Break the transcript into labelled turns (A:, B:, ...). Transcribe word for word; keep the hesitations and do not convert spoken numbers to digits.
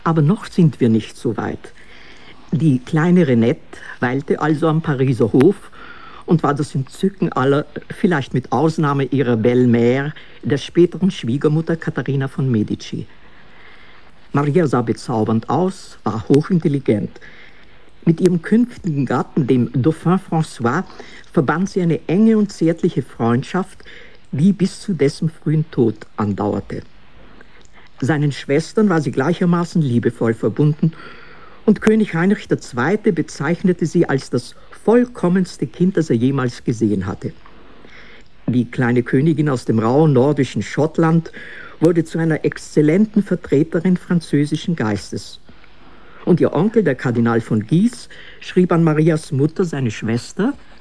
A: Aber noch sind wir nicht so weit. Die kleine Renette weilte also am Pariser Hof und war das Entzücken aller, vielleicht mit Ausnahme ihrer Belle-Mère, der späteren Schwiegermutter Katharina von Medici. Maria sah bezaubernd aus, war hochintelligent. Mit ihrem künftigen Gatten, dem Dauphin François, verband sie eine enge und zärtliche Freundschaft, die bis zu dessen frühen Tod andauerte. Seinen Schwestern war sie gleichermaßen liebevoll verbunden und König Heinrich der Zweite bezeichnete sie als das vollkommenste Kind, das er jemals gesehen hatte. Die kleine Königin aus dem rauen nordischen Schottland wurde zu einer exzellenten Vertreterin französischen Geistes. Und ihr Onkel, der Kardinal von Guise, schrieb an Marias Mutter, seine Schwester,